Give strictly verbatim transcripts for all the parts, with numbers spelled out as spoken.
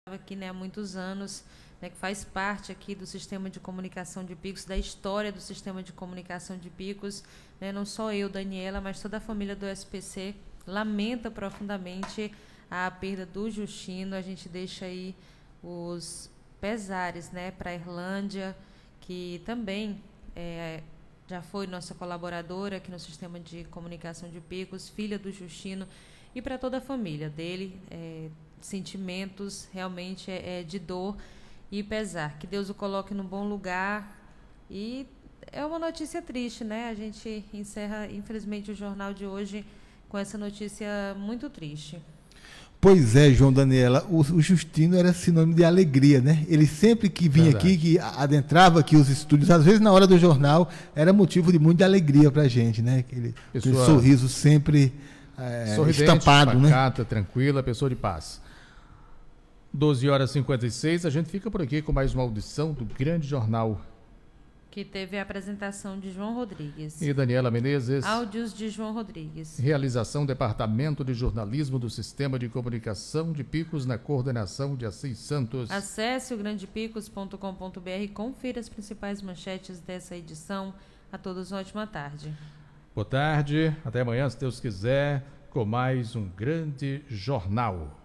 aqui, né, há muitos anos, né, que faz parte aqui do sistema de comunicação de Picos, da história do sistema de comunicação de Picos, né, não só eu, Daniela, mas toda a família do S P C lamenta profundamente a perda do Justino. A gente deixa aí os pesares, né, para a Irlândia, que também é, já foi nossa colaboradora aqui no sistema de comunicação de Picos, filha do Justino, e para toda a família dele, é, sentimentos realmente é, é de dor e pesar. Que Deus o coloque num bom lugar. E é uma notícia triste, né? A gente encerra, infelizmente, o jornal de hoje com essa notícia muito triste. Pois é, João Daniela, o, o Justino era sinônimo de alegria, né? Ele sempre que vinha Verdade. aqui, que adentrava aqui os estúdios, às vezes na hora do jornal, era motivo de muita alegria pra gente, né? Aquele, aquele sorriso sempre é, estampado, né? Pacata, tranquila, pessoa de paz. doze horas e cinquenta e seis, a gente fica por aqui com mais uma audição do Grande Jornal. Que teve a apresentação de João Rodrigues. E Daniela Menezes. Áudios de João Rodrigues. Realização Departamento de Jornalismo do Sistema de Comunicação de Picos, na coordenação de Assis Santos. Acesse o grande picos ponto com ponto b r e confira as principais manchetes dessa edição. A todos uma ótima tarde. Boa tarde, até amanhã, se Deus quiser, com mais um Grande Jornal.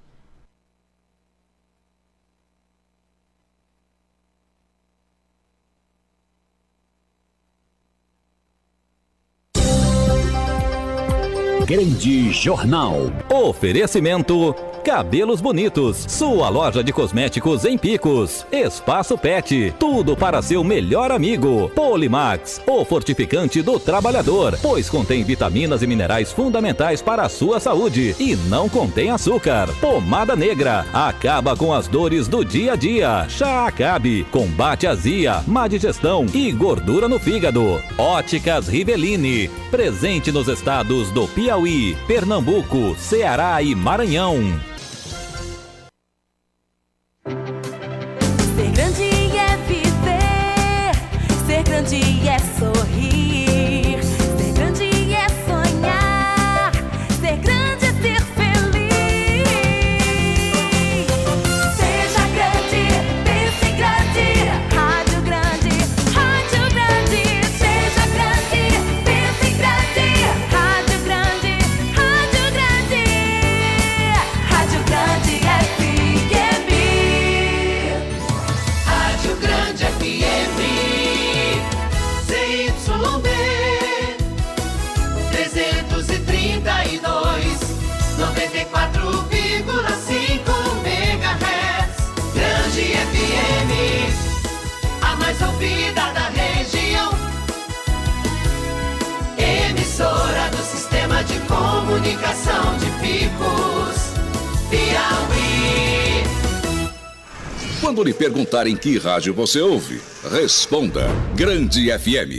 Grande Jornal. Oferecimento Cabelos Bonitos, sua loja de cosméticos em Picos. Espaço Pet, tudo para seu melhor amigo. Polimax, o fortificante do trabalhador, pois contém vitaminas e minerais fundamentais para a sua saúde e não contém açúcar. Pomada Negra, acaba com as dores do dia a dia. Chá Acabe, combate azia, má digestão e gordura no fígado. Óticas Rivelini, presente nos estados do Piauí, Pernambuco, Ceará e Maranhão. Ser grande é viver, ser grande é sorrir, ser grande é sonhar, ser grande é ser feliz. Seja grande, pense grande, rádio grande, rádio grande. Seja grande, pense grande, rádio grande, rádio grande, rádio grande F M. Rádio Grande F M, C Y B, trezentos e trinta e dois, noventa e quatro vírgula cinco megahertz. Grande F M, a mais ouvida da região. Emissora do Sistema de Comunicação de Picos, Piauí. Quando lhe perguntarem que rádio você ouve, responda Grande F M.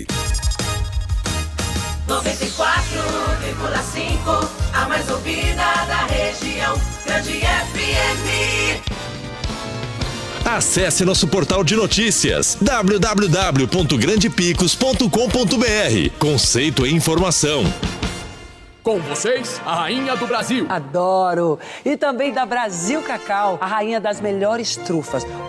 noventa e quatro vírgula cinco, a mais ouvida da região. Grande F M. Acesse nosso portal de notícias w w w ponto grande picos ponto com ponto b r. Conceito e informação. Com vocês, a rainha do Brasil. Adoro! E também da Brasil Cacau, a rainha das melhores trufas.